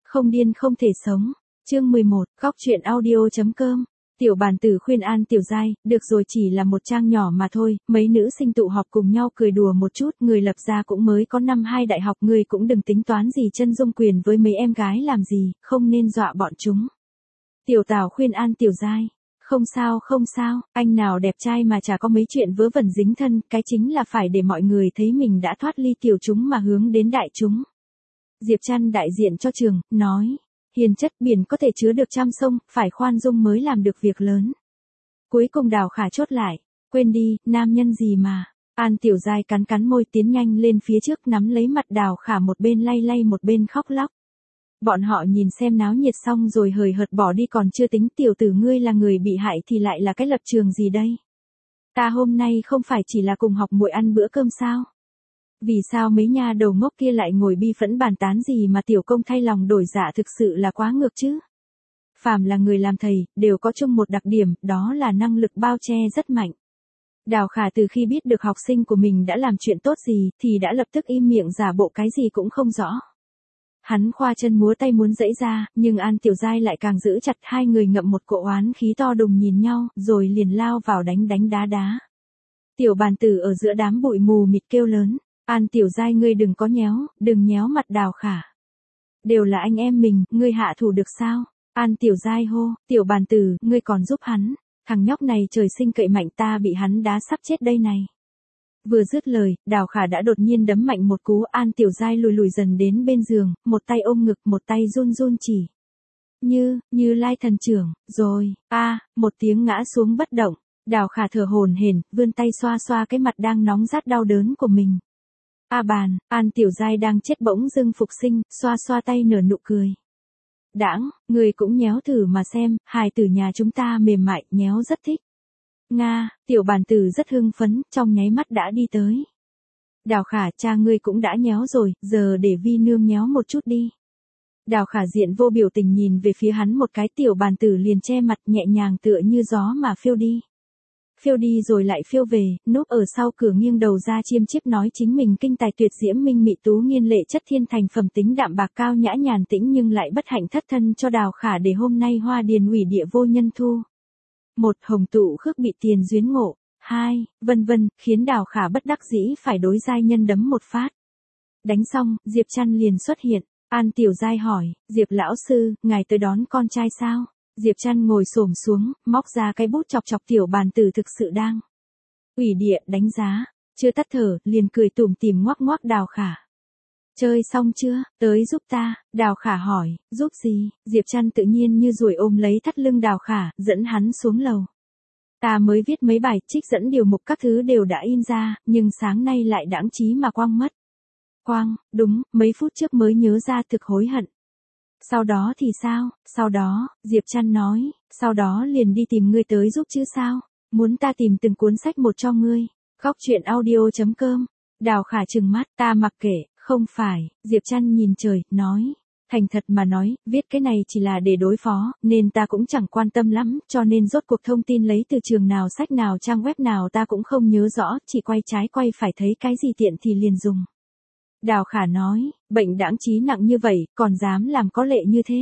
Không điên không thể sống. Chương 11, góc truyện audio.com. Tiểu bàn tử khuyên an Tiểu Giai, được rồi, chỉ là một trang nhỏ mà thôi, mấy nữ sinh tụ họp cùng nhau cười đùa một chút, người lập gia cũng mới có năm 2 đại học, người cũng đừng tính toán gì chân dung quyền với mấy em gái làm gì, không nên dọa bọn chúng. Tiểu Tào khuyên an Tiểu Giai, không sao, anh nào đẹp trai mà chả có mấy chuyện vớ vẩn dính thân, cái chính là phải để mọi người thấy mình đã thoát ly tiểu chúng mà hướng đến đại chúng. Diệp Trăn đại diện cho trường, nói. Hiền chất biển có thể chứa được trăm sông, phải khoan dung mới làm được việc lớn. Cuối cùng Đào Khả chốt lại, quên đi, nam nhân gì mà. An Tiểu Giai cắn cắn môi tiến nhanh lên phía trước nắm lấy mặt Đào Khả một bên lay lay một bên khóc lóc. Bọn họ nhìn xem náo nhiệt xong rồi hời hợt bỏ đi, còn chưa tính tiểu tử ngươi là người bị hại thì lại là cái lập trường gì đây? Ta hôm nay không phải chỉ là cùng học muội ăn bữa cơm sao? Vì sao mấy nha đầu ngốc kia lại ngồi bi phẫn bàn tán gì mà tiểu công thay lòng đổi dạ, thực sự là quá ngược chứ. Phàm là người làm thầy, đều có chung một đặc điểm, đó là năng lực bao che rất mạnh. Đào Khả từ khi biết được học sinh của mình đã làm chuyện tốt gì, thì đã lập tức im miệng giả bộ cái gì cũng không rõ. Hắn khoa chân múa tay muốn giãy ra, nhưng An Tiểu Giai lại càng giữ chặt, hai người ngậm một cỗ oán khí to đùng nhìn nhau, rồi liền lao vào đánh đá. Tiểu bàn tử ở giữa đám bụi mù mịt kêu lớn. An Tiểu Giai, ngươi đừng có đừng nhéo mặt Đào Khả. Đều là anh em mình, ngươi hạ thủ được sao? An Tiểu Giai hô, Tiểu bàn tử, ngươi còn giúp hắn. Thằng nhóc này trời sinh cậy mạnh, ta bị hắn đá sắp chết đây này. Vừa dứt lời, Đào Khả đã đột nhiên đấm mạnh một cú, An Tiểu Giai lùi dần đến bên giường, một tay ôm ngực, một tay run chỉ. Như Lai thần trưởng, rồi, một tiếng ngã xuống bất động. Đào Khả thở hổn hển, vươn tay xoa cái mặt đang nóng rát đau đớn của mình. An Tiểu Giai đang chết bỗng dưng phục sinh, xoa tay nở nụ cười. Đãng, người cũng nhéo thử mà xem, hài tử nhà chúng ta mềm mại, nhéo rất thích. Nga, tiểu bàn tử rất hưng phấn, trong nháy mắt đã đi tới. Đào Khả, cha ngươi cũng đã nhéo rồi, giờ để Vi nương nhéo một chút đi. Đào Khả diện vô biểu tình nhìn về phía hắn một cái, tiểu bàn tử liền che mặt nhẹ nhàng tựa như gió mà phiêu đi. Phiêu đi rồi lại phiêu về, núp ở sau cửa nghiêng đầu ra chiêm chiếp nói chính mình kinh tài tuyệt diễm minh mị tú nghiên lệ chất thiên thành phẩm tính đạm bạc cao nhã nhàn tĩnh, nhưng lại bất hạnh thất thân cho Đào Khả để hôm nay hoa điền ủy địa vô nhân thu. 1. Hồng tụ khước bị tiền duyến ngộ. 2. Vân vân, khiến Đào Khả bất đắc dĩ phải đối giai nhân đấm một phát. Đánh xong, Diệp Trăn liền xuất hiện. An Tiểu Giai hỏi, Diệp lão sư, ngài tới đón con trai sao? Diệp Trăn ngồi xổm xuống, móc ra cái bút chọc tiểu bàn tử thực sự đang ủy địa đánh giá, chưa tắt thở, liền cười tủm tỉm ngoắc Đào Khả. Chơi xong chưa, tới giúp ta, Đào Khả hỏi, giúp gì? Diệp Trăn tự nhiên như ruồi ôm lấy thắt lưng Đào Khả, dẫn hắn xuống lầu. Ta mới viết mấy bài trích dẫn điều mục các thứ đều đã in ra, nhưng sáng nay lại đãng trí mà quang mất. Đúng, mấy phút trước mới nhớ ra, thực hối hận. Sau đó thì sao? Sau đó, Diệp Trăn nói, sau đó liền đi tìm ngươi tới giúp chứ sao? Muốn ta tìm từng cuốn sách một cho ngươi. Góc truyện audio.com. Đào Khả trừng mắt, ta mặc kệ, không phải. Diệp Trăn nhìn trời, nói. Thành thật mà nói, viết cái này chỉ là để đối phó, nên ta cũng chẳng quan tâm lắm, cho nên rốt cuộc thông tin lấy từ trường nào, sách nào, trang web nào ta cũng không nhớ rõ, chỉ quay trái quay phải thấy cái gì tiện thì liền dùng. Đào Khả nói, bệnh đãng trí nặng như vậy, còn dám làm có lệ như thế.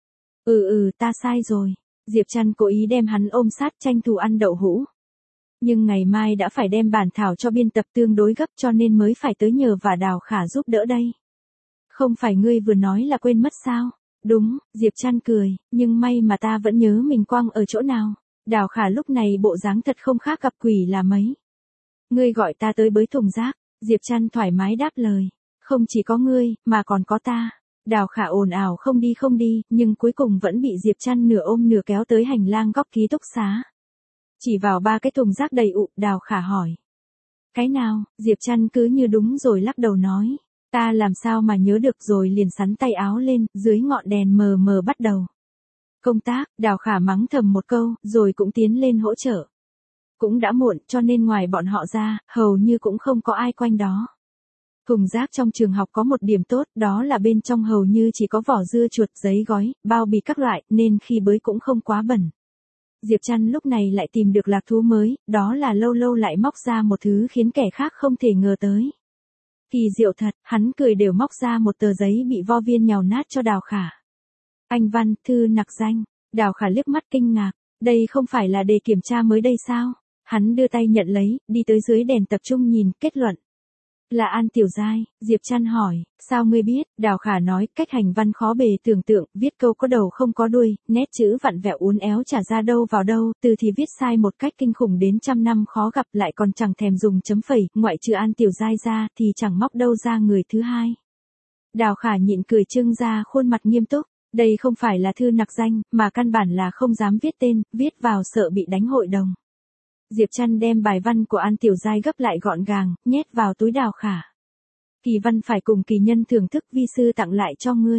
Ta sai rồi. Diệp Trăn cố ý đem hắn ôm sát, tranh thủ ăn đậu hũ. Nhưng ngày mai đã phải đem bản thảo cho biên tập tương đối gấp, cho nên mới phải tới nhờ và Đào Khả giúp đỡ đây. Không phải ngươi vừa nói là quên mất sao? Đúng, Diệp Trăn cười, nhưng may mà ta vẫn nhớ mình quăng ở chỗ nào. Đào Khả lúc này bộ dáng thật không khác gặp quỷ là mấy. Ngươi gọi ta tới bới thùng rác. Diệp Trăn thoải mái đáp lời. Không chỉ có ngươi, mà còn có ta. Đào Khả ồn ào không đi, nhưng cuối cùng vẫn bị Diệp Trăn nửa ôm nửa kéo tới hành lang góc ký túc xá. Chỉ vào 3 cái thùng rác đầy ụ, Đào Khả hỏi. Cái nào? Diệp Trăn cứ như đúng rồi lắc đầu nói. Ta làm sao mà nhớ được, rồi liền sắn tay áo lên, dưới ngọn đèn mờ mờ bắt đầu. Công tác, Đào Khả mắng thầm một câu, rồi cũng tiến lên hỗ trợ. Cũng đã muộn, cho nên ngoài bọn họ ra, hầu như cũng không có ai quanh đó. Thùng rác trong trường học có một điểm tốt, đó là bên trong hầu như chỉ có vỏ dưa chuột, giấy gói, bao bì các loại, nên khi bới cũng không quá bẩn. Diệp Trăn lúc này lại tìm được lạc thú mới, đó là lâu lâu lại móc ra một thứ khiến kẻ khác không thể ngờ tới. Kỳ diệu thật, hắn cười đều móc ra một tờ giấy bị vo viên nhàu nát cho Đào Khả. Anh văn, thư nặc danh. Đào Khả liếc mắt kinh ngạc. Đây không phải là đề kiểm tra mới đây sao? Hắn đưa tay nhận lấy, đi tới dưới đèn tập trung nhìn, kết luận. Là An Tiểu Giai. Diệp Trăn hỏi, sao ngươi biết? Đào Khả nói, cách hành văn khó bề tưởng tượng, viết câu có đầu không có đuôi, nét chữ vặn vẹo uốn éo chả ra đâu vào đâu, từ thì viết sai một cách kinh khủng đến trăm năm khó gặp, lại còn chẳng thèm dùng chấm phẩy, ngoại trừ An Tiểu Giai ra thì chẳng móc đâu ra người thứ hai. Đào Khả nhịn cười trưng ra khuôn mặt nghiêm túc. Đây không phải là thư nặc danh, mà căn bản là không dám viết tên, viết vào sợ bị đánh hội đồng. Diệp Trăn đem bài văn của An Tiểu Giai gấp lại gọn gàng, nhét vào túi Đào Khả. Kỳ văn phải cùng kỳ nhân thưởng thức, vi sư tặng lại cho ngươi.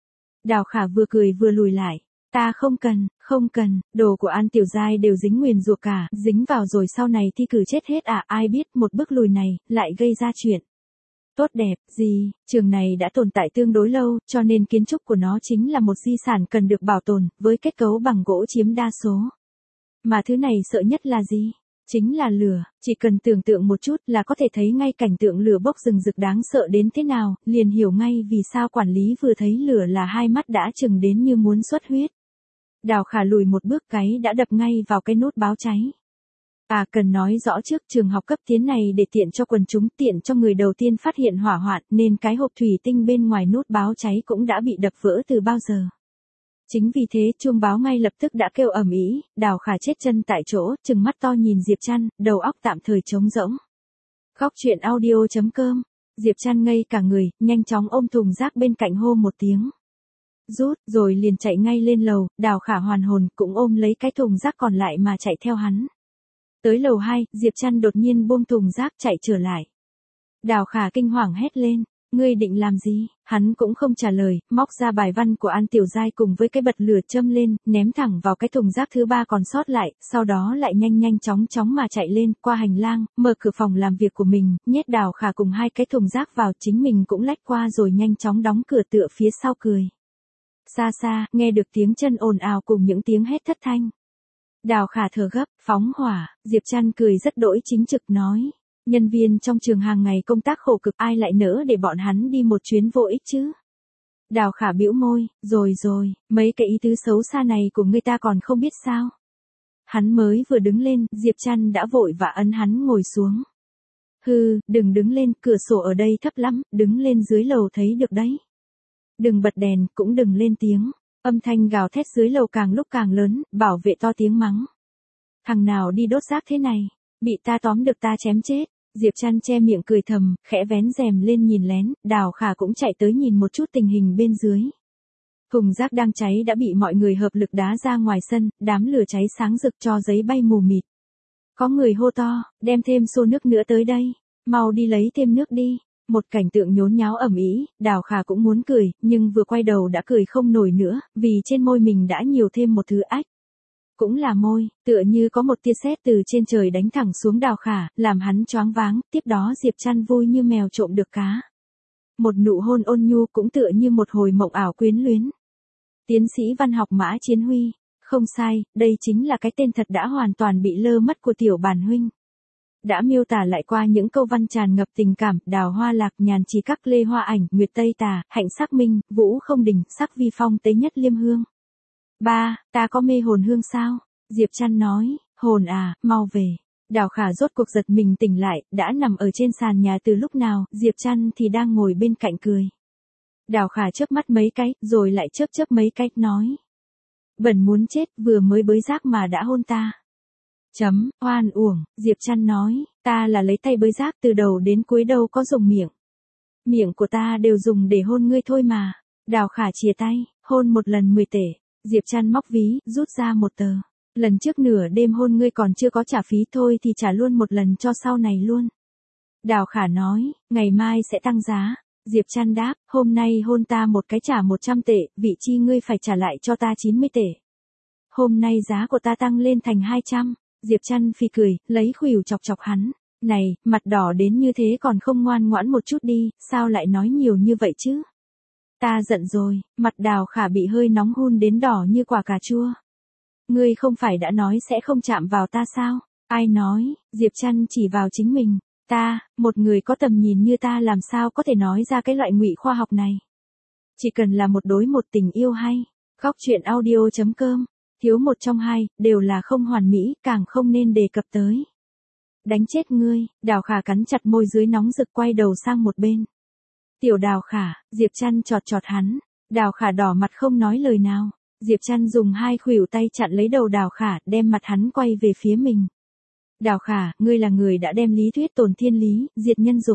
Đào Khả vừa cười vừa lùi lại. Ta không cần, đồ của An Tiểu Giai đều dính nguyền rủa cả, dính vào rồi sau này thi cử chết hết à, ai biết một bước lùi này, lại gây ra chuyện. Tốt đẹp, gì, trường này đã tồn tại tương đối lâu, cho nên kiến trúc của nó chính là một di sản cần được bảo tồn, với kết cấu bằng gỗ chiếm đa số. Mà thứ này sợ nhất là gì? Chính là lửa, chỉ cần tưởng tượng một chút là có thể thấy ngay cảnh tượng lửa bốc rừng rực đáng sợ đến thế nào, liền hiểu ngay vì sao quản lý vừa thấy lửa là hai mắt đã chừng đến như muốn xuất huyết. Đào Khả lùi một bước, cái đã đập ngay vào cái nút báo cháy. À, cần nói rõ trước, trường học cấp tiến này để tiện cho quần chúng, tiện cho người đầu tiên phát hiện hỏa hoạn, nên cái hộp thủy tinh bên ngoài nút báo cháy cũng đã bị đập vỡ từ bao giờ. Chính vì thế, chuông báo ngay lập tức đã kêu ầm ĩ. Đào Khả chết chân tại chỗ, trừng mắt to nhìn Diệp Trăn, đầu óc tạm thời trống rỗng. Góc truyện audio.com. Diệp Trăn ngây cả người, nhanh chóng ôm thùng rác bên cạnh hô một tiếng. Rút, rồi liền chạy ngay lên lầu. Đào Khả hoàn hồn, cũng ôm lấy cái thùng rác còn lại mà chạy theo hắn. Tới lầu 2, Diệp Trăn đột nhiên buông thùng rác chạy trở lại. Đào Khả kinh hoàng hét lên, ngươi định làm gì? Hắn cũng không trả lời, móc ra bài văn của An Tiểu Giai cùng với cái bật lửa châm lên, ném thẳng vào cái thùng rác thứ ba còn sót lại, sau đó lại nhanh chóng mà chạy lên, qua hành lang, mở cửa phòng làm việc của mình, nhét Đào Khả cùng hai cái thùng rác vào, chính mình cũng lách qua rồi nhanh chóng đóng cửa tựa phía sau cười. Xa xa, nghe được tiếng chân ồn ào cùng những tiếng hét thất thanh. Đào Khả thở gấp, phóng hỏa. Diệp Trăn cười rất đỗi chính trực nói. Nhân viên trong trường hàng ngày công tác khổ cực, ai lại nỡ để bọn hắn đi một chuyến vô ích chứ? Đào Khả bĩu môi, rồi, mấy cái ý tứ xấu xa này của người ta còn không biết sao? Hắn mới vừa đứng lên, Diệp Trăn đã vội vã ấn hắn ngồi xuống. Hừ, đừng đứng lên, cửa sổ ở đây thấp lắm, đứng lên dưới lầu thấy được đấy. Đừng bật đèn, cũng đừng lên tiếng. Âm thanh gào thét dưới lầu càng lúc càng lớn, bảo vệ to tiếng mắng. Thằng nào đi đốt rác thế này, bị ta tóm được ta chém chết. Diệp Trăn che miệng cười thầm, khẽ vén rèm lên nhìn lén, Đào Khả cũng chạy tới nhìn một chút tình hình bên dưới. Thùng rác đang cháy đã bị mọi người hợp lực đá ra ngoài sân, đám lửa cháy sáng rực cho giấy bay mù mịt. Có người hô to, đem thêm xô nước nữa tới đây, mau đi lấy thêm nước đi. Một cảnh tượng nhốn nháo ầm ĩ, Đào Khả cũng muốn cười, nhưng vừa quay đầu đã cười không nổi nữa, vì trên môi mình đã nhiều thêm một thứ ách. Cũng là môi, tựa như có một tia sét từ trên trời đánh thẳng xuống Đào Khả, làm hắn choáng váng, tiếp đó Diệp Trăn vui như mèo trộm được cá. Một nụ hôn ôn nhu cũng tựa như một hồi mộng ảo quyến luyến. Tiến sĩ văn học Mã Chiến Huy, không sai, đây chính là cái tên thật đã hoàn toàn bị lơ mất của tiểu bản huynh. Đã miêu tả lại qua những câu văn tràn ngập tình cảm, đào hoa lạc, nhàn trí các, lê hoa ảnh, nguyệt tây tà, hạnh sắc minh, vũ không đình, sắc vi phong, tế nhất liêm hương. Ba, ta có mê hồn hương sao? Diệp Trăn nói, hồn à, mau về. Đào Khả rốt cuộc giật mình tỉnh lại, đã nằm ở trên sàn nhà từ lúc nào, Diệp Trăn thì đang ngồi bên cạnh cười. Đào Khả chớp mắt mấy cái, rồi lại chớp mấy cái, nói. Bẩn muốn chết, vừa mới bới rác mà đã hôn ta. Oan uổng, Diệp Trăn nói, ta là lấy tay bới rác từ đầu đến cuối đâu có dùng miệng. Miệng của ta đều dùng để hôn ngươi thôi mà. Đào Khả chìa tay, hôn một lần 10 tể. Diệp Trăn móc ví, rút ra một tờ. Lần trước nửa đêm hôn ngươi còn chưa có trả phí, thôi thì trả luôn một lần cho sau này luôn. Đào Khả nói, ngày mai sẽ tăng giá. Diệp Trăn đáp, hôm nay hôn ta một cái trả 100 tệ, vị chi ngươi phải trả lại cho ta 90 tệ. Hôm nay giá của ta tăng lên thành 200. Diệp Trăn phì cười, lấy khuỷu chọc hắn. Này, mặt đỏ đến như thế còn không ngoan ngoãn một chút đi, sao lại nói nhiều như vậy chứ? Ta giận rồi, mặt Đào Khả bị hơi nóng hun đến đỏ như quả cà chua. Ngươi không phải đã nói sẽ không chạm vào ta sao? Ai nói? Diệp Trăn chỉ vào chính mình. Ta, một người có tầm nhìn như ta làm sao có thể nói ra cái loại ngụy khoa học này? Chỉ cần là một đối một tình yêu hay Góc chuyện audio.com, thiếu một trong hai, đều là không hoàn mỹ, càng không nên đề cập tới. Đánh chết ngươi, Đào Khả cắn chặt môi dưới nóng rực quay đầu sang một bên. Tiểu Đào Khả, Diệp Trăn chọt chọt hắn. Đào Khả đỏ mặt không nói lời nào. Diệp Trăn dùng hai khuỷu tay chặn lấy đầu Đào Khả, đem mặt hắn quay về phía mình. Đào Khả, ngươi là người đã đem lý thuyết tồn thiên lý, diệt nhân dục.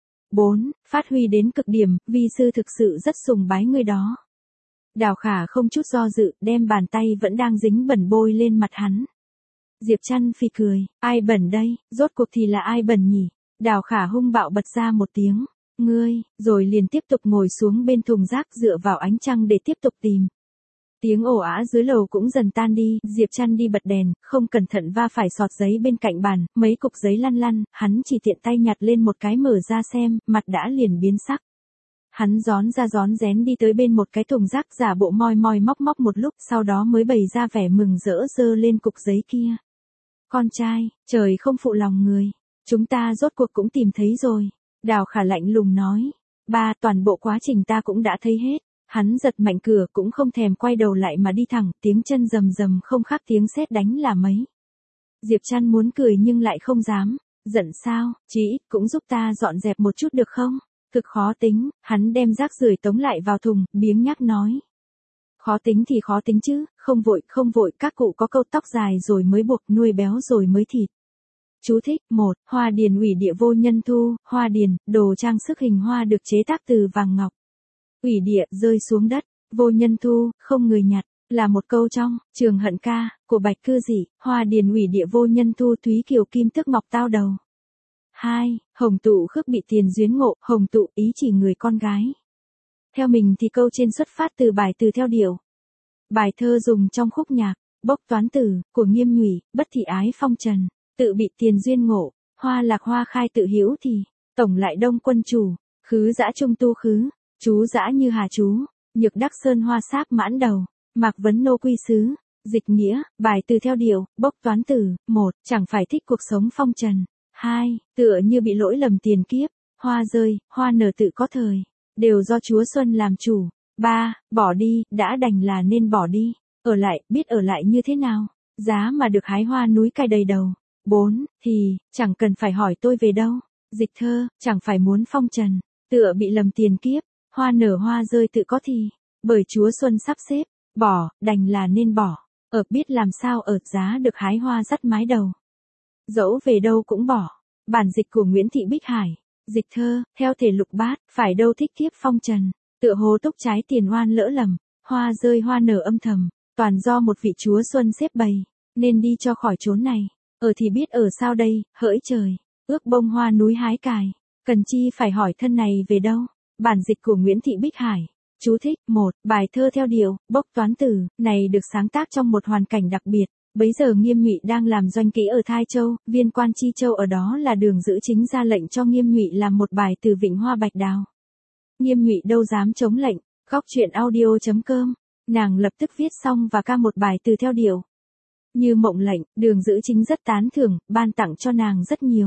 4. Phát huy đến cực điểm, vi sư thực sự rất sùng bái ngươi đó. Đào Khả không chút do dự, đem bàn tay vẫn đang dính bẩn bôi lên mặt hắn. Diệp Trăn phì cười, ai bẩn đây, rốt cuộc thì là ai bẩn nhỉ? Đào Khả hung bạo bật ra một tiếng, ngươi, rồi liền tiếp tục ngồi xuống bên thùng rác dựa vào ánh trăng để tiếp tục tìm. Tiếng ồ ả dưới lầu cũng dần tan đi, Diệp Trăn đi bật đèn, không cẩn thận va phải sọt giấy bên cạnh bàn, mấy cục giấy lăn lăn, hắn chỉ tiện tay nhặt lên một cái mở ra xem, mặt đã liền biến sắc. Hắn rón ra rón rén đi tới bên một cái thùng rác giả bộ moi moi móc móc một lúc, sau đó mới bày ra vẻ mừng rỡ giơ lên cục giấy kia. Con trai, trời không phụ lòng người, chúng ta rốt cuộc cũng tìm thấy rồi. Đào Khả lạnh lùng nói, ba, toàn bộ quá trình ta cũng đã thấy hết. Hắn giật mạnh cửa cũng không thèm quay đầu lại mà đi thẳng, tiếng chân rầm rầm không khác tiếng sét đánh là mấy. Diệp Trăn muốn cười nhưng lại không dám, giận sao, chí ít cũng giúp ta dọn dẹp một chút được không? Cực khó tính, hắn đem rác rưởi tống lại vào thùng, biếng nhác nói. Khó tính thì khó tính chứ, không vội, các cụ có câu tóc dài rồi mới buộc, nuôi béo rồi mới thịt. Chú thích, 1. Hoa điền ủy địa vô nhân thu, hoa điền, đồ trang sức hình hoa được chế tác từ vàng ngọc. Ủy địa, rơi xuống đất, vô nhân thu, không người nhặt, là một câu trong Trường Hận Ca, của Bạch Cư Dị, hoa điền ủy địa vô nhân thu Thúy Kiều Kim Tức Ngọc Tao Đầu. 2. Hồng tụ khước bị tiền duyên ngộ, hồng tụ ý chỉ người con gái. Theo mình thì câu trên xuất phát từ bài từ theo điệu. Bài thơ dùng trong khúc nhạc, Bốc Toán Tử, của Nghiêm Nhụy, bất thị ái phong trần, tự bị tiền duyên ngộ, hoa lạc hoa khai tự hiểu thì, tổng lại đông quân chủ, khứ dã trung tu khứ. Chú dã như hà chú, nhược đắc sơn hoa sáp mãn đầu, mạc vấn nô quy sứ, dịch nghĩa, bài từ theo điệu, Bốc Toán Tử. 1. Chẳng phải thích cuộc sống phong trần. 2. Tựa như bị lỗi lầm tiền kiếp, hoa rơi, hoa nở tự có thời, đều do Chúa Xuân làm chủ. 3. Bỏ đi, đã đành là nên bỏ đi, ở lại, biết ở lại như thế nào, giá mà được hái hoa núi cài đầy đầu. 4. Thì, chẳng cần phải hỏi tôi về đâu, dịch thơ, chẳng phải muốn phong trần, tựa bị lầm tiền kiếp. Hoa nở hoa rơi tự có thì, bởi Chúa Xuân sắp xếp, bỏ, đành là nên bỏ, ở biết làm sao ở giá được hái hoa dắt mái đầu. Dẫu về đâu cũng bỏ. Bản dịch của Nguyễn Thị Bích Hải, dịch thơ, theo thể lục bát, phải đâu thích kiếp phong trần, tựa hồ túc trái tiền oan lỡ lầm, hoa rơi hoa nở âm thầm, toàn do một vị Chúa Xuân xếp bày, nên đi cho khỏi chốn này, ở thì biết ở sao đây, hỡi trời, ước bông hoa núi hái cài, cần chi phải hỏi thân này về đâu. Bản dịch của Nguyễn Thị Bích Hải. Chú thích, 1. Bài thơ theo điệu, Bốc Toán Tử, này được sáng tác trong một hoàn cảnh đặc biệt. Bấy giờ Nghiêm Nhụy đang làm doanh kỹ ở Thai Châu, viên quan Chi Châu ở đó là Đường Giữ Chính ra lệnh cho Nghiêm Nhụy làm một bài từ Vịnh Hoa Bạch Đào. Nghiêm Nhụy đâu dám chống lệnh, góc chuyện audio.com, nàng lập tức viết xong và ca một bài từ theo điệu. Như mộng lệnh, Đường Giữ Chính rất tán thưởng, ban tặng cho nàng rất nhiều.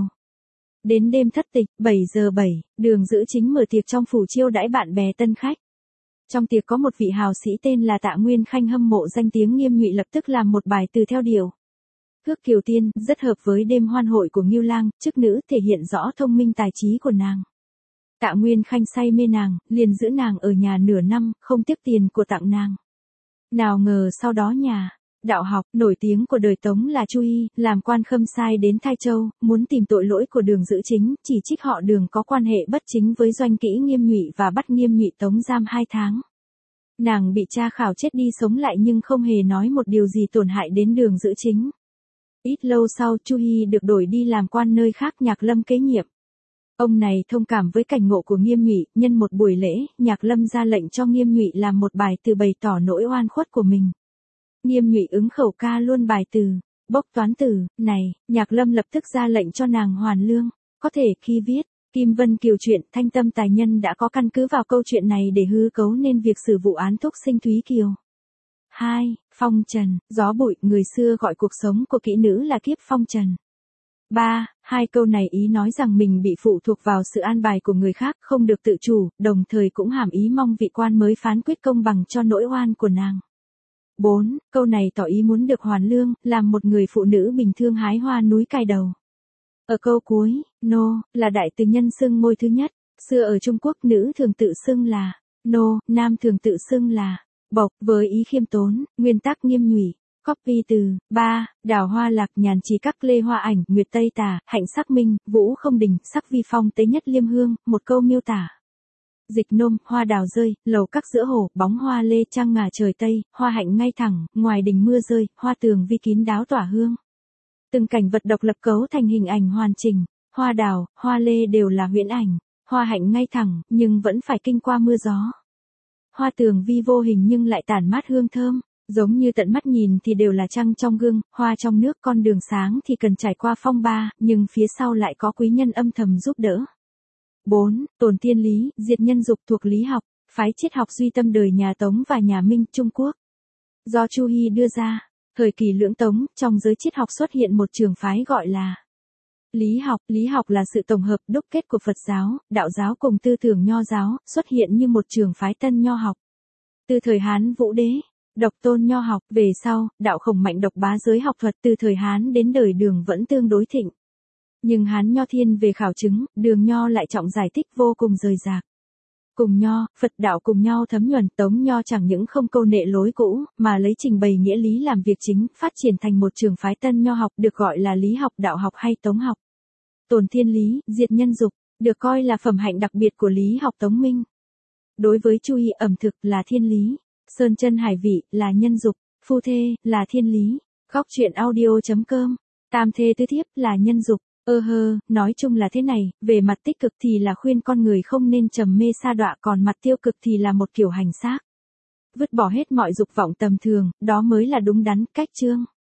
Đến đêm thất tịch, 7 giờ 7, Đường Giữ Chính mở tiệc trong phủ chiêu đãi bạn bè tân khách. Trong tiệc có một vị hào sĩ tên là Tạ Nguyên Khanh hâm mộ danh tiếng Nghiêm Nhụy lập tức làm một bài từ theo điệu. Cước Kiều Tiên, rất hợp với đêm hoan hội của Ngưu Lang, chức nữ thể hiện rõ thông minh tài trí của nàng. Tạ Nguyên Khanh say mê nàng, liền giữ nàng ở nhà nửa năm, không tiếc tiền của tặng nàng. Nào ngờ sau đó nhà đạo học nổi tiếng của đời Tống là Chu Y, làm quan khâm sai đến Thai Châu, muốn tìm tội lỗi của Đường Giữ Chính, chỉ trích họ Đường có quan hệ bất chính với doanh kỹ Nghiêm Nhụy và bắt Nghiêm Nhụy tống giam 2 tháng. Nàng bị tra khảo chết đi sống lại nhưng không hề nói một điều gì tổn hại đến Đường Giữ Chính. Ít lâu sau Chu Y được đổi đi làm quan nơi khác, Nhạc Lâm kế nhiệm. Ông này thông cảm với cảnh ngộ của Nghiêm Nhụy, nhân một buổi lễ, Nhạc Lâm ra lệnh cho Nghiêm Nhụy làm một bài từ bày tỏ nỗi oan khuất của mình. Nghiêm Nhụy ứng khẩu ca luôn bài từ Bốc Toán Tử này, Nhạc Lâm lập tức ra lệnh cho nàng hoàn lương. Có thể khi viết Kim Vân Kiều chuyện, Thanh Tâm tài nhân đã có căn cứ vào câu chuyện này để hư cấu nên việc xử vụ án thúc sinh Thúy Kiều. 2. Phong trần, gió bụi, người xưa gọi cuộc sống của kỹ nữ là kiếp phong trần. 3. Hai câu này ý nói rằng mình bị phụ thuộc vào sự an bài của người khác, không được tự chủ, đồng thời cũng hàm ý mong vị quan mới phán quyết công bằng cho nỗi oan của nàng. 4. Câu này tỏ ý muốn được hoàn lương, làm một người phụ nữ bình thường hái hoa núi cài đầu. Ở câu cuối, nô, là đại từ nhân xưng ngôi thứ nhất. Xưa ở Trung Quốc nữ thường tự xưng là nô, nam thường tự xưng là bộc với ý khiêm tốn, nguyên tắc nghiêm nhụy. Copy từ 3. Đào hoa lạc nhàn chỉ các lê hoa ảnh, nguyệt tây tà, hạnh sắc minh, vũ không đình, sắc vi phong tế nhất liêm hương, một câu miêu tả. Dịch nôm, hoa đào rơi, lầu các giữa hồ, bóng hoa lê trăng ngả trời tây, hoa hạnh ngay thẳng, ngoài đình mưa rơi, hoa tường vi kín đáo tỏa hương. Từng cảnh vật độc lập cấu thành hình ảnh hoàn chỉnh, hoa đào, hoa lê đều là huyễn ảnh, hoa hạnh ngay thẳng, nhưng vẫn phải kinh qua mưa gió. Hoa tường vi vô hình nhưng lại tản mát hương thơm, giống như tận mắt nhìn thì đều là trăng trong gương, hoa trong nước, con đường sáng thì cần trải qua phong ba, nhưng phía sau lại có quý nhân âm thầm giúp đỡ. 4. Tồn thiên lý, diệt nhân dục thuộc lý học, phái triết học duy tâm đời nhà Tống và nhà Minh, Trung Quốc. Do Chu Hy đưa ra, thời kỳ lưỡng Tống, trong giới triết học xuất hiện một trường phái gọi là lý học. Lý học là sự tổng hợp đúc kết của Phật giáo, đạo giáo cùng tư tưởng Nho giáo, xuất hiện như một trường phái tân Nho học. Từ thời Hán Vũ Đế, độc tôn Nho học, về sau, đạo Khổng Mạnh độc bá giới học thuật, từ thời Hán đến đời Đường vẫn tương đối thịnh. Nhưng Hán Nho thiên về khảo chứng, Đường Nho lại trọng giải thích vô cùng rời rạc. Cùng Nho, Phật đạo cùng nhau thấm nhuần, Tống Nho chẳng những không câu nệ lối cũ, mà lấy trình bày nghĩa lý làm việc chính, phát triển thành một trường phái tân Nho học được gọi là lý học, đạo học hay Tống học. Tồn thiên lý, diệt nhân dục, được coi là phẩm hạnh đặc biệt của lý học Tống Minh. Đối với Chu Hy, ẩm thực là thiên lý, sơn chân hải vị là nhân dục, phu thê là thiên lý, góc truyện audio.com, tam thê tứ thiếp là nhân dục. Nói chung là thế này, về mặt tích cực thì là khuyên con người không nên trầm mê sa đọa, còn mặt tiêu cực thì là một kiểu hành xác. Vứt bỏ hết mọi dục vọng tầm thường, đó mới là đúng đắn, cách chương.